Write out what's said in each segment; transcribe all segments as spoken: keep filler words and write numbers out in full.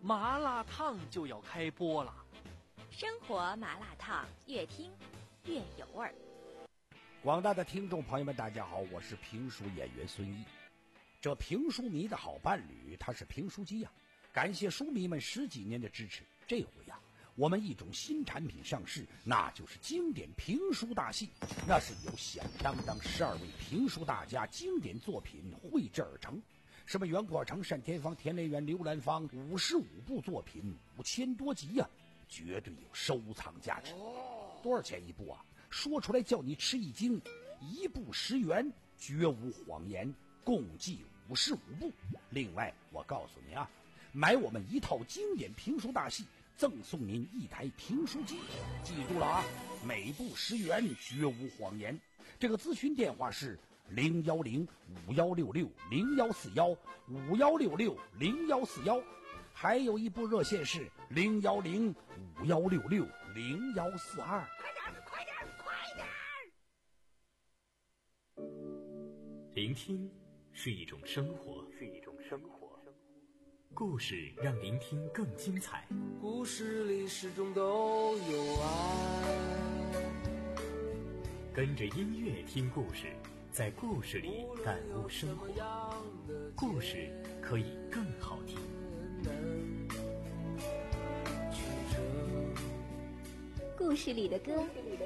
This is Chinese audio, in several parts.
麻辣烫就要开播了。 生活麻辣烫，越听越有味儿。 广大的听众朋友们，大家好，我是评书演员孙一。这评书迷的好伴侣，他是评书机呀、啊！感谢书迷们十几年的支持。这回呀、啊，我们一种新产品上市，那就是经典评书大戏。那是由响当当十二位评书大家经典作品绘制而成。什么袁阔成、单田芳、田连元、刘兰芳，五十五部作品，五千多集呀、啊，绝对有收藏价值。多少钱一部啊？说出来叫你吃一惊，一部十元，绝无谎言，共计五十五部。另外，我告诉你啊，买我们一套经典评书大戏，赠送您一台评书机。记住了啊，每部十元，绝无谎言。这个咨询电话是零幺零五幺六六零幺四幺五幺六六零幺四幺，还有一部热线是零幺零五幺六六零幺四二。 快点，快点！ 聆听是一种生活， 是一种生活。 故事让聆听更精彩。 故事里始终都有爱。 跟着音乐听故事，在故事里感悟生活。故事可以更好听。 故事里的歌。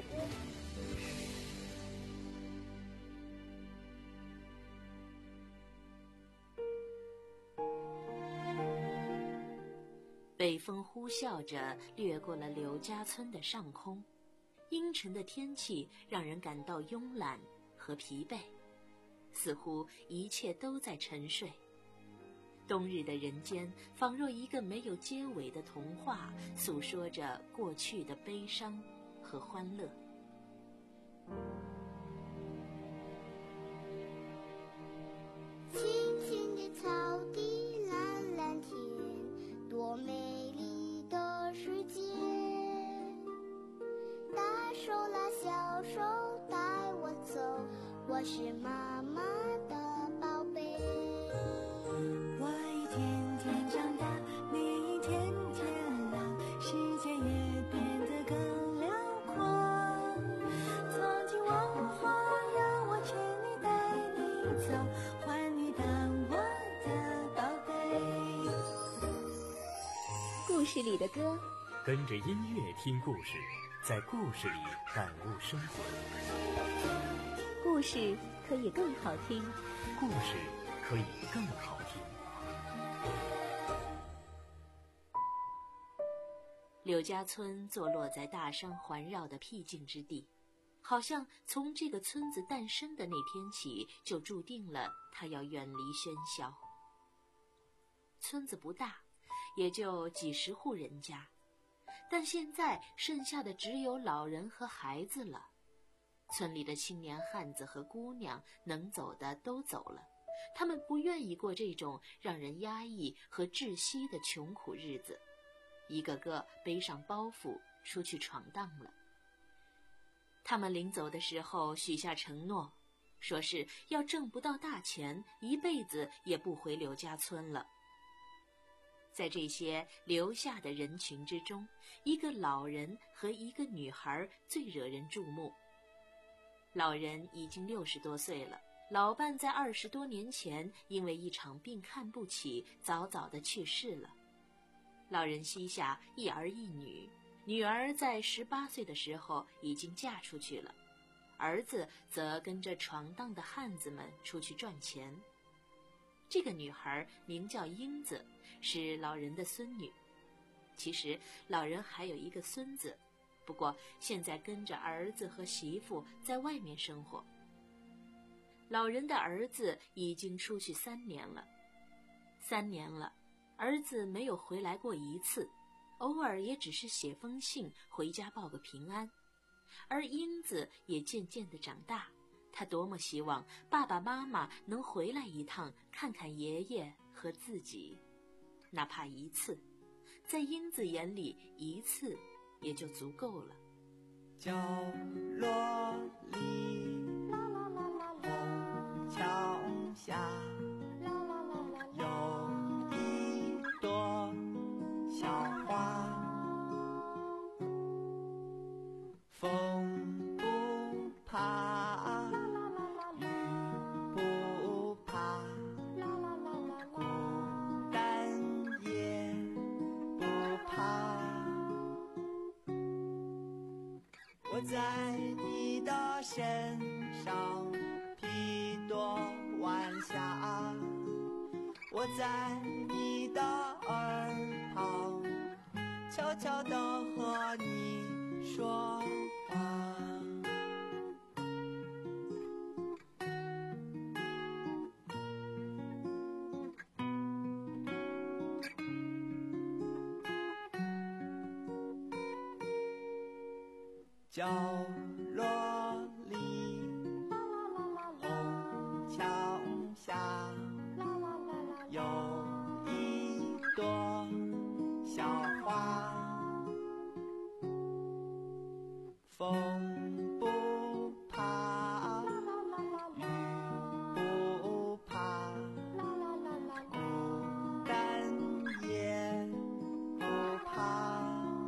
北风呼啸着掠过了刘家村的上空，阴沉的天气让人感到慵懒和疲惫，似乎一切都在沉睡。冬日的人间仿若一个没有结尾的童话，诉说着过去的悲伤和欢乐。 青青的草地，蓝蓝天，多美丽的世界。大手拉小手带我走，我是妈妈的宝贝。 我一天天长大，你一天天老，世界也变得更辽阔。从今往后要我牵你带你走，还你当我的宝贝。 故事里的歌， 跟着音乐听故事，在故事里感悟生活。 故事可以更好听， 故事可以更好听。 柳家村坐落在大山环绕的僻静之地，好像从这个村子诞生的那天起，就注定了它要远离喧嚣。村子不大，也就几十户人家，但现在剩下的只有老人和孩子了。村里的青年汉子和姑娘能走的都走了，他们不愿意过这种让人压抑和窒息的穷苦日子，一个个背上包袱出去闯荡了。他们临走的时候许下承诺，说是要挣不到大钱，一辈子也不回刘家村了。在这些留下的人群之中，一个老人和一个女孩最惹人注目。老人已经六十多岁了，老伴在二十多年前因为一场病看不起，早早的去世了。老人膝下一儿一女，女儿在十八岁的时候已经嫁出去了，儿子则跟着闯荡的汉子们出去赚钱。这个女孩名叫英子，是老人的孙女。其实老人还有一个孙子，不过现在跟着儿子和媳妇在外面生活。老人的儿子已经出去三年了，三年了，儿子没有回来过一次，偶尔也只是写封信回家报个平安。而英子也渐渐地长大，她多么希望爸爸妈妈能回来一趟，看看爷爷和自己，哪怕一次，在英子眼里，一次也就足够了。 角落里，红桥下，有一朵在你的身上披朵晚霞，我在你的耳旁悄悄地和你说话。角落里，红墙下，有一朵小花。风不怕，雨不怕，孤单也不怕。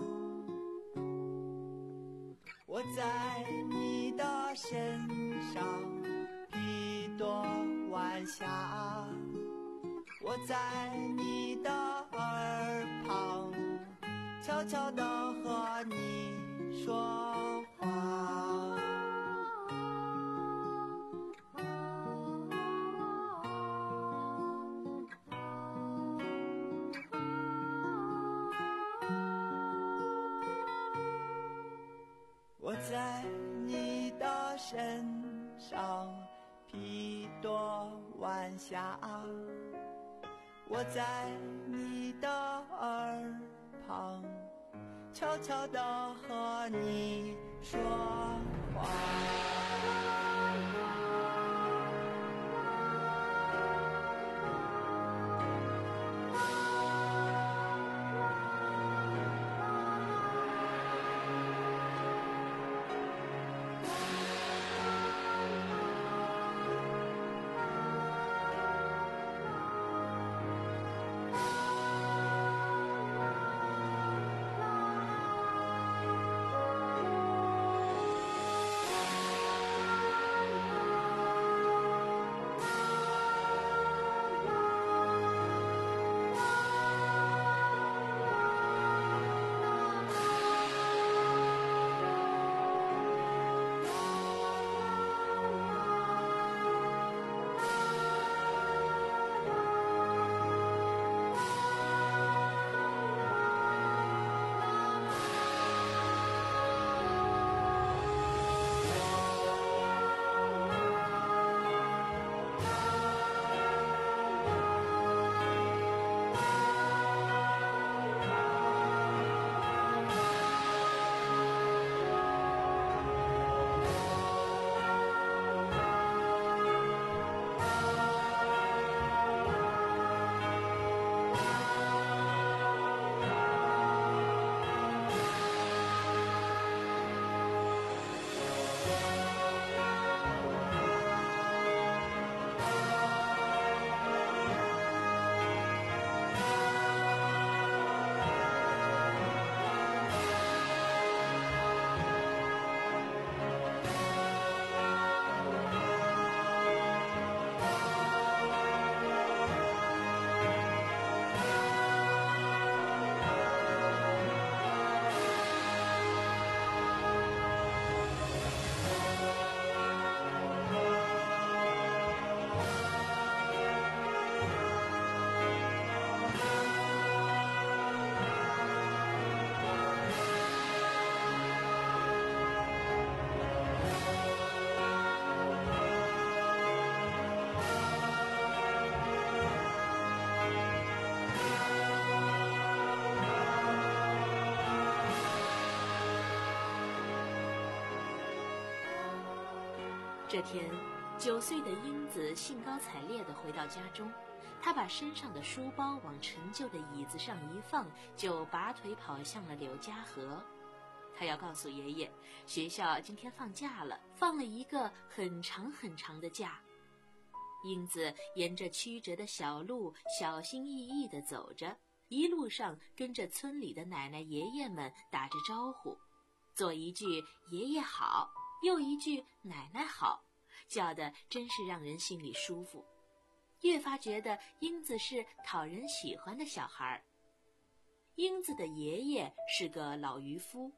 我在你的身上披朵晚霞，我在你的耳旁悄悄地和你说话。我在你的身上披朵晚霞，我在你的耳旁悄悄地和你说话。 这天，九岁的英子兴高采烈地回到家中，她把身上的书包往陈旧的椅子上一放，就拔腿跑向了柳家河。她要告诉爷爷，学校今天放假了，放了一个很长很长的假。英子沿着曲折的小路小心翼翼地走着，一路上跟着村里的奶奶爷爷们打着招呼，左一句爷爷好，又一句奶奶好，叫的真是让人心里舒服，越发觉得英子是讨人喜欢的小孩。英子的爷爷是个老渔夫，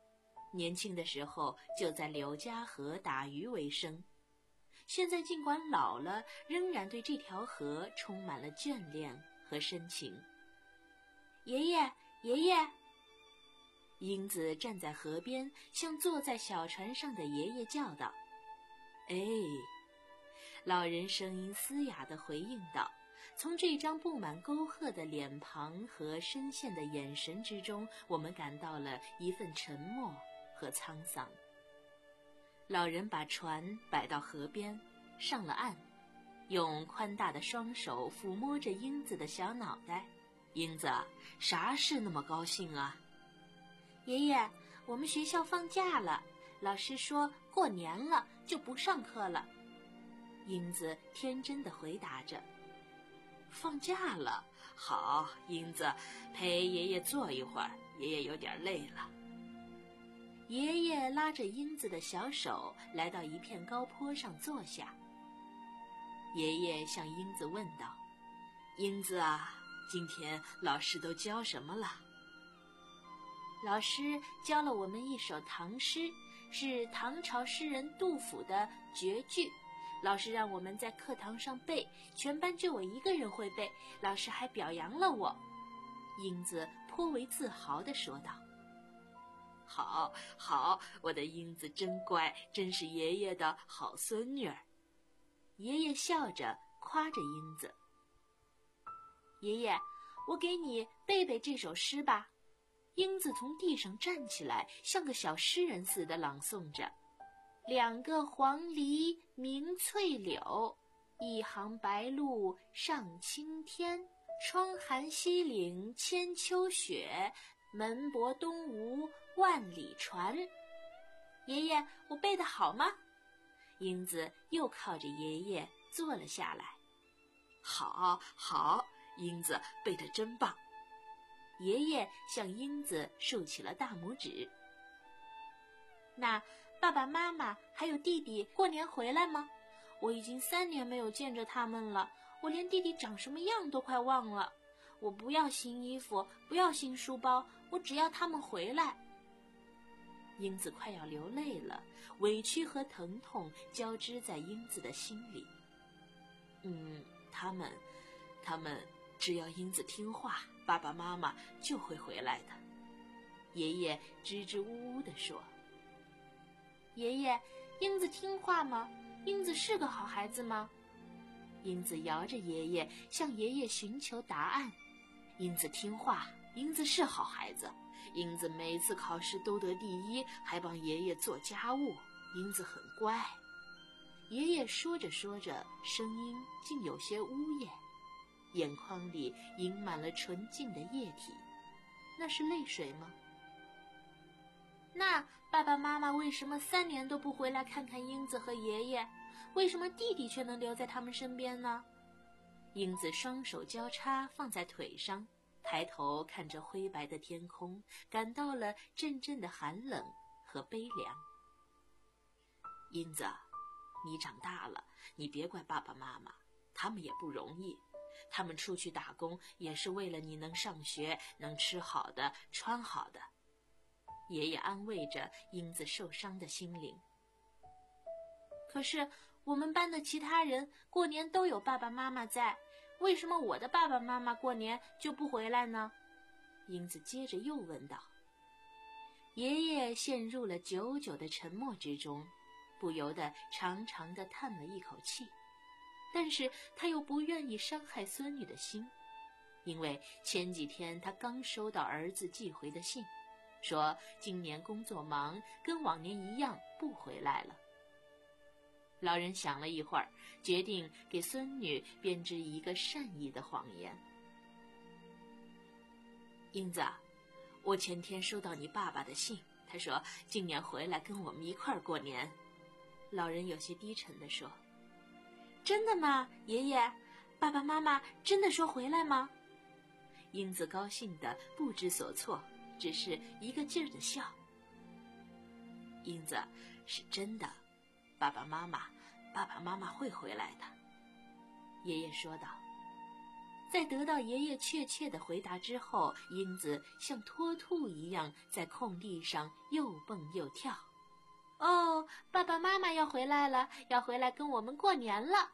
年轻的时候就在柳家河打鱼为生，现在尽管老了，仍然对这条河充满了眷恋和深情。爷爷，爷爷！英子站在河边，向坐在小船上的爷爷叫道：“哎！”老人声音嘶哑地回应道。从这张布满沟壑的脸庞和深陷的眼神之中，我们感到了一份沉默和沧桑。老人把船摆到河边，上了岸，用宽大的双手抚摸着英子的小脑袋。英子，啥事那么高兴啊？爷爷，我们学校放假了，老师说过年了就不上课了。英子天真地回答着。放假了，好，英子，陪爷爷坐一会儿，爷爷有点累了。爷爷拉着英子的小手来到一片高坡上坐下。爷爷向英子问道：“英子啊，今天老师都教什么了？”老师教了我们一首唐诗，是唐朝诗人杜甫的绝句。老师让我们在课堂上背，全班就我一个人会背，老师还表扬了我。英子颇为自豪地说道。好，好，我的英子真乖，真是爷爷的好孙女儿。爷爷笑着夸着英子。爷爷，我给你背背这首诗吧。英子从地上站起来，像个小诗人似的朗诵着。两个黄鹂鸣翠柳，一行白鹭上青天。窗含西岭千秋雪，门泊东吴万里船。爷爷，我背得好吗？英子又靠着爷爷坐了下来。好，好，英子背得真棒。爷爷向英子竖起了大拇指。那爸爸妈妈还有弟弟过年回来吗？我已经三年没有见着他们了，我连弟弟长什么样都快忘了。我不要新衣服，不要新书包，我只要他们回来。英子快要流泪了，委屈和疼痛交织在英子的心里。嗯，他们，他们只要英子听话，爸爸妈妈就会回来的。爷爷支支吾吾地说。爷爷，英子听话吗？英子是个好孩子吗？英子摇着爷爷，向爷爷寻求答案。英子听话，英子是好孩子，英子每次考试都得第一，还帮爷爷做家务，英子很乖。爷爷说着说着，声音竟有些呜咽，眼眶里盈满了纯净的液体，那是泪水吗？那爸爸妈妈为什么三年都不回来看看英子和爷爷？为什么弟弟却能留在他们身边呢？英子双手交叉放在腿上，抬头看着灰白的天空，感到了阵阵的寒冷和悲凉。英子，你长大了，你别怪爸爸妈妈，他们也不容易，他们出去打工也是为了你能上学，能吃好的，穿好的。爷爷安慰着英子受伤的心灵。可是我们班的其他人过年都有爸爸妈妈在，为什么我的爸爸妈妈过年就不回来呢？英子接着又问道。爷爷陷入了久久的沉默之中，不由得长长地叹了一口气，但是他又不愿意伤害孙女的心，因为前几天他刚收到儿子寄回的信，说今年工作忙，跟往年一样不回来了。老人想了一会儿，决定给孙女编织一个善意的谎言。英子，我前天收到你爸爸的信，他说今年回来跟我们一块儿过年。老人有些低沉地说。真的吗，爷爷？爸爸妈妈真的说回来吗？英子高兴得不知所措，只是一个劲儿地笑。英子，是真的，爸爸妈妈爸爸妈妈会回来的，爷爷说道。 在得到爷爷确切的回答之后，英子像脱兔一样在空地上又蹦又跳。哦，爸爸妈妈要回来了，要回来跟我们过年了。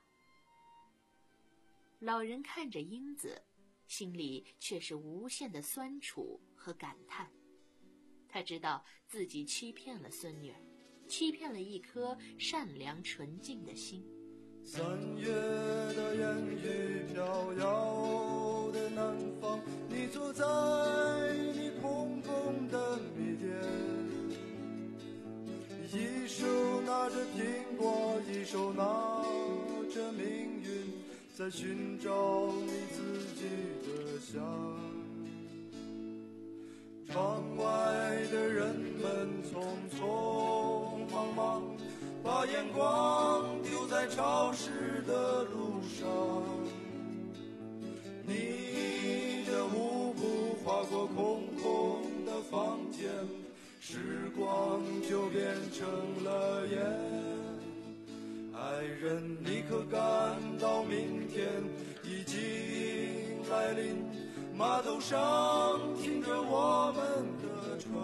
老人看着英子，心里却是无限的酸楚和感叹。他知道自己欺骗了孙女儿，欺骗了一颗善良纯净的心。 三月的烟雨飘摇的南方，你坐在你空空的米店，一手拿着苹果，一手拿着命运，在寻找你自己的香。窗外的人们匆匆忙忙，把眼光丢在潮湿的路上，你的舞步划过空空的房间，时光就变成了烟。爱人，你可感到明天已经来临？码头上停着我们的船，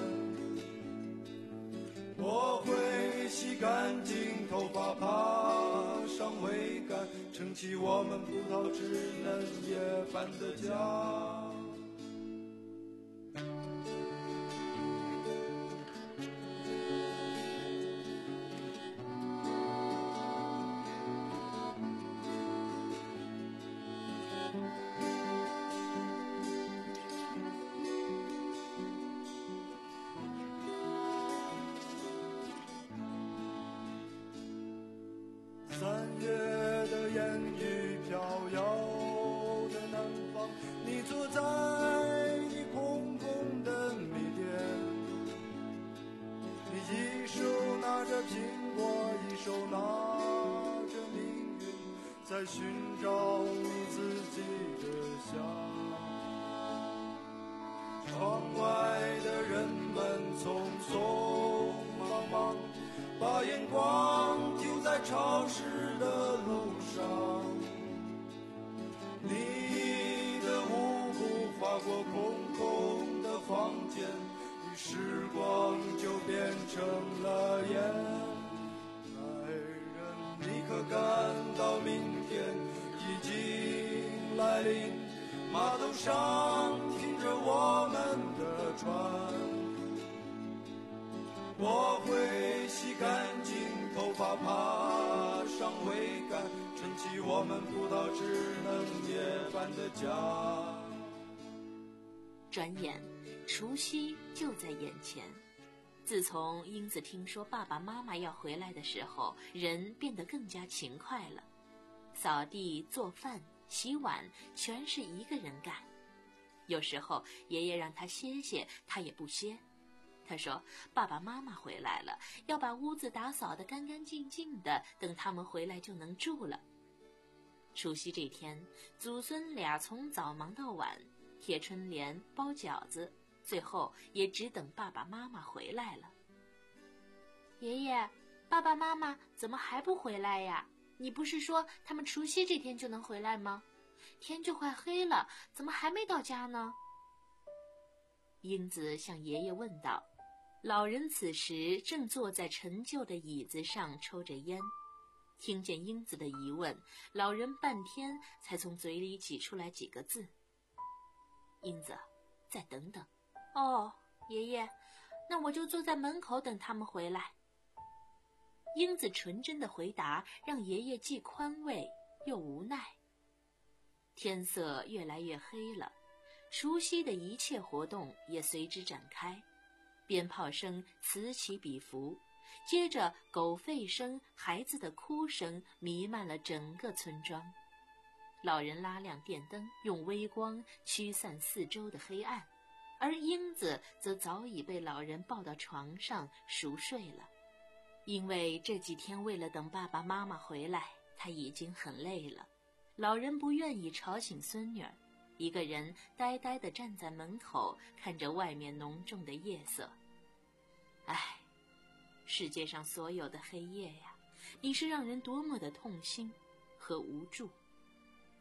我会洗干净头发，爬上桅杆，撑起我们葡萄枝嫩叶般的家。三月的烟雨飘摇的南方，你坐在你空空的米店，你一手拿着苹果，一手拿着命运，在寻找你自己的香。窗外的人们匆匆忙忙，把眼光丢在潮湿的路上，你的舞步划过空空的房间，与时光就变成了烟。爱人，你可感到明天已经来临？码头上停着我们的船，我会洗干净头发，爬上桅杆，撑起我们葡萄枝嫩叶般的家。 转眼除夕就在眼前。自从英子听说爸爸妈妈要回来的时候，人变得更加勤快了，扫地、做饭、洗碗全是一个人干。有时候爷爷让他歇歇，他也不歇。他说爸爸妈妈回来了，要把屋子打扫得干干净净的，等他们回来就能住了。除夕这天，祖孙俩从早忙到晚，贴春联、包饺子，最后也只等爸爸妈妈回来了。爷爷，爸爸妈妈怎么还不回来呀？你不是说他们除夕这天就能回来吗？天就快黑了，怎么还没到家呢？英子向爷爷问道。老人此时正坐在陈旧的椅子上抽着烟，听见英子的疑问，老人半天才从嘴里挤出来几个字：英子，再等等。哦，爷爷，那我就坐在门口等他们回来。英子纯真的回答让爷爷既宽慰又无奈。天色越来越黑了，除夕的一切活动也随之展开。鞭炮声此起彼伏，接着狗吠声、孩子的哭声弥漫了整个村庄。老人拉亮电灯，用微光驱散四周的黑暗，而英子则早已被老人抱到床上熟睡了。因为这几天为了等爸爸妈妈回来，他已经很累了。老人不愿意吵醒孙女儿，一个人呆呆地站在门口，看着外面浓重的夜色。唉，世界上所有的黑夜呀，你是让人多么的痛心和无助。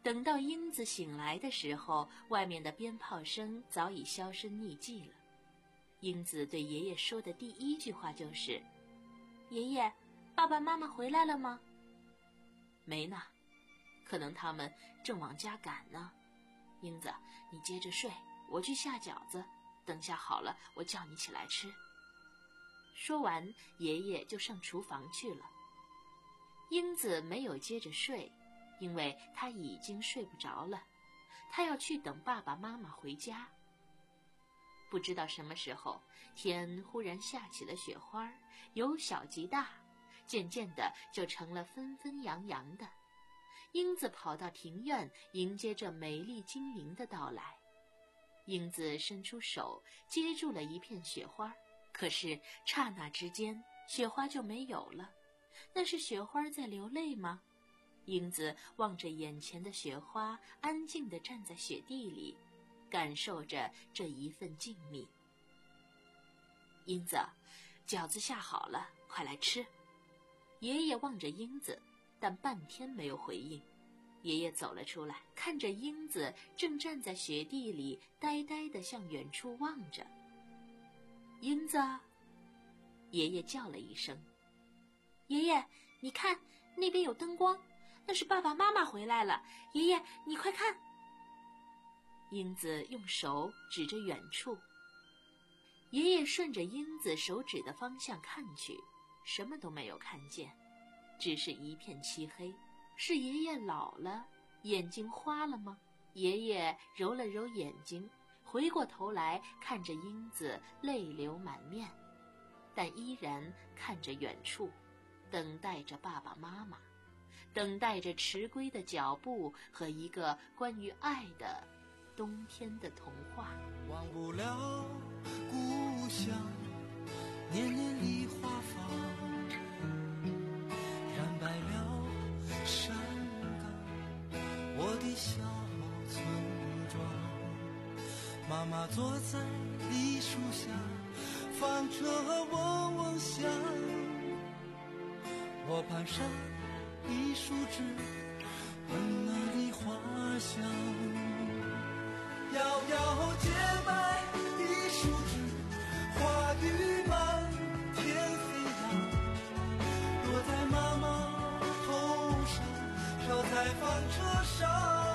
等到英子醒来的时候，外面的鞭炮声早已销声匿迹了。英子对爷爷说的第一句话就是：“爷爷，爸爸妈妈回来了吗？”“没呢，可能他们正往家赶呢。英子，你接着睡，我去下饺子，等下好了，我叫你起来吃。”说完，爷爷就上厨房去了。英子没有接着睡，因为她已经睡不着了，她要去等爸爸妈妈回家。不知道什么时候，天忽然下起了雪花，由小及大，渐渐的就成了纷纷扬扬的。英子跑到庭院，迎接这美丽精灵的到来。英子伸出手接住了一片雪花，可是刹那之间，雪花就没有了。那是雪花在流泪吗？英子望着眼前的雪花，安静地站在雪地里，感受着这一份静谧。英子，饺子下好了，快来吃。爷爷望着英子，但半天没有回应。爷爷走了出来，看着英子正站在雪地里，呆呆地向远处望着。英子，爷爷叫了一声。爷爷，你看，那边有灯光，那是爸爸妈妈回来了。爷爷，你快看。英子用手指着远处。爷爷顺着英子手指的方向看去，什么都没有看见，只是一片漆黑。是爷爷老了，眼睛花了吗？爷爷揉了揉眼睛，回过头来看着英子，泪流满面，但依然看着远处，等待着爸爸妈妈，等待着迟归的脚步和一个关于爱的冬天的童话。 忘不了故乡，年年梨花放，染白了山岗，我的小村庄。妈妈坐在梨树下，放着嗡嗡响，我攀上梨树枝，闻那梨花香。遥遥洁白的树枝，花雨满天飞扬，落在妈妈头上，飘在纺车上，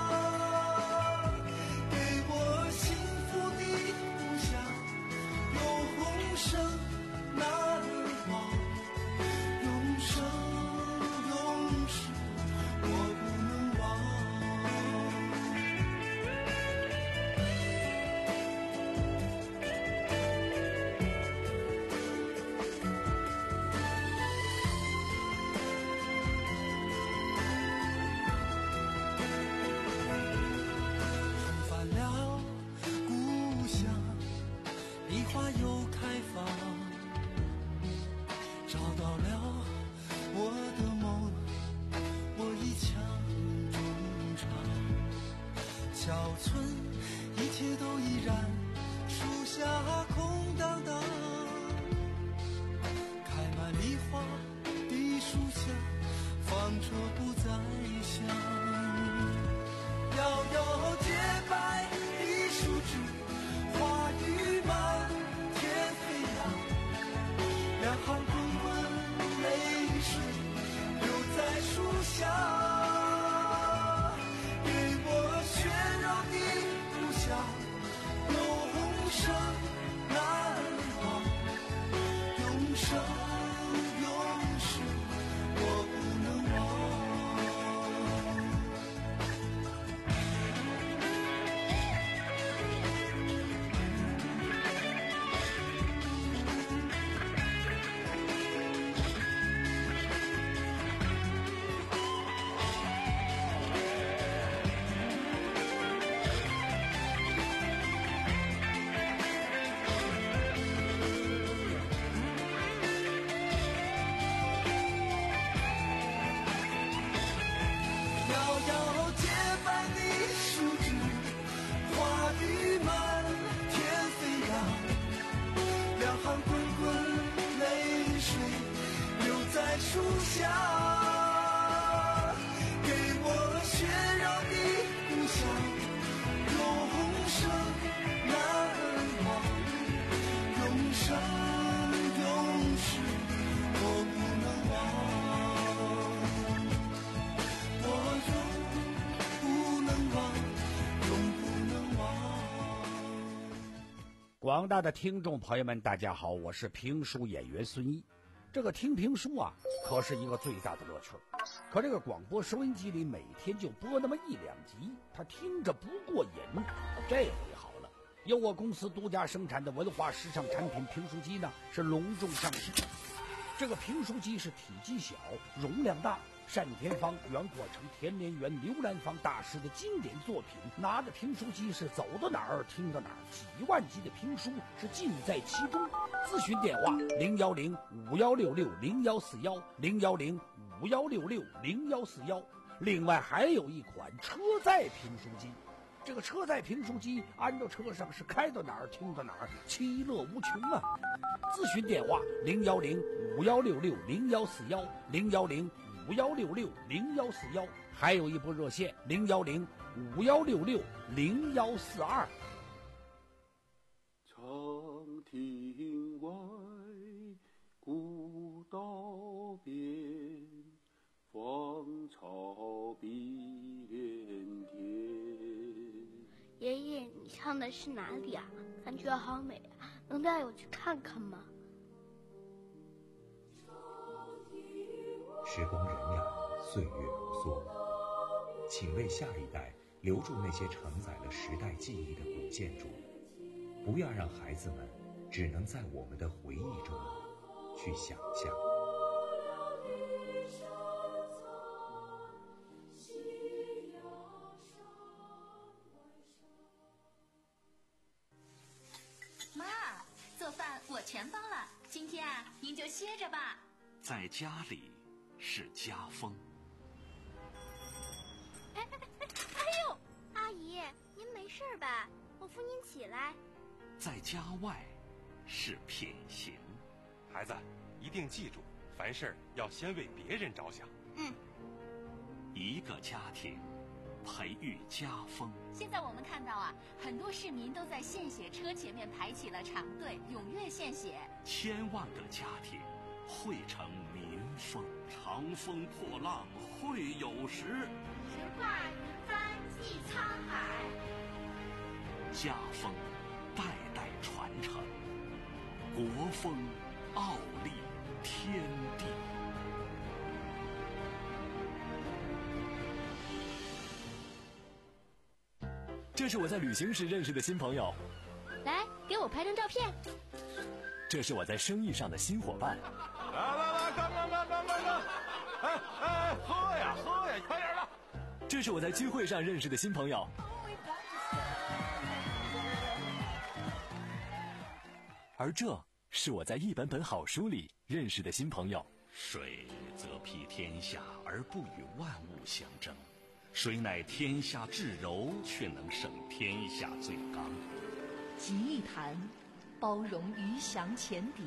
给我幸福的故乡，有红绳那里望，永生永世我不能忘。花又开放，找到了我的梦，我一腔衷肠。小村一切都依然，树下空荡荡，开满梨花的树下，纺车不再响。遥遥洁白的树枝，花雨满天飞扬，两行滚滚泪水流在树下，给我喧嚷的故乡，有红绳难忘，永生永世我不能忘。树下，给我喧嚷的广大的听众朋友们，大家好，我是评书演员孙一。这个听评书啊，可是一个最大的乐趣。可这个广播收音机里每天就播那么一两集，他听着不过瘾。这回好了，由我公司独家生产的文化时尚产品评书机呢，是隆重上市。这个评书机是体积小，容量大，单田芳、袁国成、田连元、刘兰芳大师的经典作品，拿着评书机是走到哪儿听到哪儿，几万集的评书是尽在其中。咨询电话零幺零五幺六六零幺四幺零幺零五幺六六零幺四幺。另外还有一款车载评书机，这个车载评书机安到车上是开到哪儿听到哪儿，其乐无穷啊！咨询电话零幺零五幺六六零幺四幺零幺零五幺六六零幺四幺，还有一部热线零幺零五幺六六零幺四二。 长亭外，古道边，芳草碧连天。 爷爷，你唱的是哪里啊？感觉好美啊，能带我去看看吗？ 时光荏苒，岁月如梭，请为下一代留住那些承载了时代记忆的古建筑，不要让孩子们只能在我们的回忆中去想象。 妈，做饭我全包了，今天啊，您就歇着吧。 在家里是家风。 哎哎哎！哎呦，阿姨，您没事吧？我扶您起来。 在家外是品行。 孩子，一定记住，凡事要先为别人着想。 嗯。 一个家庭培育家风。 现在我们看到啊，很多市民都在献血车前面排起了长队，踊跃献血。 千万个家庭汇成民风，长风破浪会有时。 直挂云帆济沧海。 家风代代传承，国风傲立天地。 这是我在旅行时认识的新朋友， 来给我拍张照片。 这是我在生意上的新伙伴。 来来来，干干干干干干！哎哎，喝呀喝呀，快点的！ 这是我在聚会上认识的新朋友。而这是我在一本本好书里认识的新朋友。 水则披天下而不与万物相争，水乃天下至柔，却能胜天下最刚。 集一坛，包容鱼翔浅底；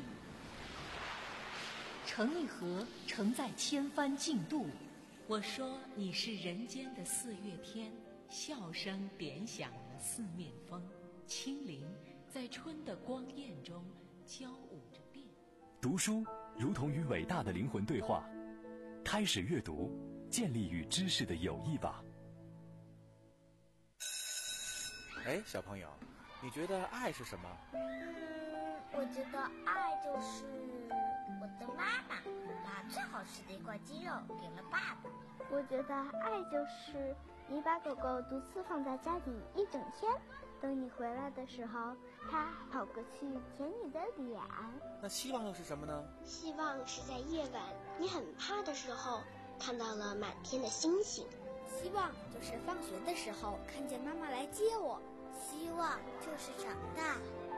盛一盒，承载千帆竞渡。 我说你是人间的四月天，笑声点响了四面风，清灵在春的光艳中交舞着变。 读书如同与伟大的灵魂对话，开始阅读，建立与知识的友谊吧。 哎，小朋友，你觉得爱是什么？ 嗯，我觉得爱就是我的妈妈把最好吃的一块鸡肉给了爸爸。 我觉得爱就是你把狗狗独自放在家里一整天，等你回来的时候，它跑过去舔你的脸。 那希望又是什么呢？ 希望是在夜晚你很怕的时候，看到了满天的星星。 希望就是放学的时候看见妈妈来接我。 希望就是长大。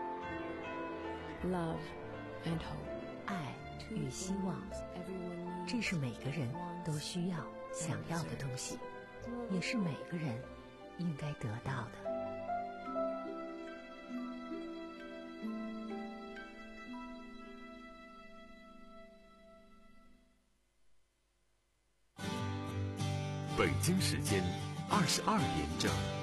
Love and hope， 爱与希望，这是每个人都需要、想要的东西，也是每个人应该得到的。 北京时间二十二点整。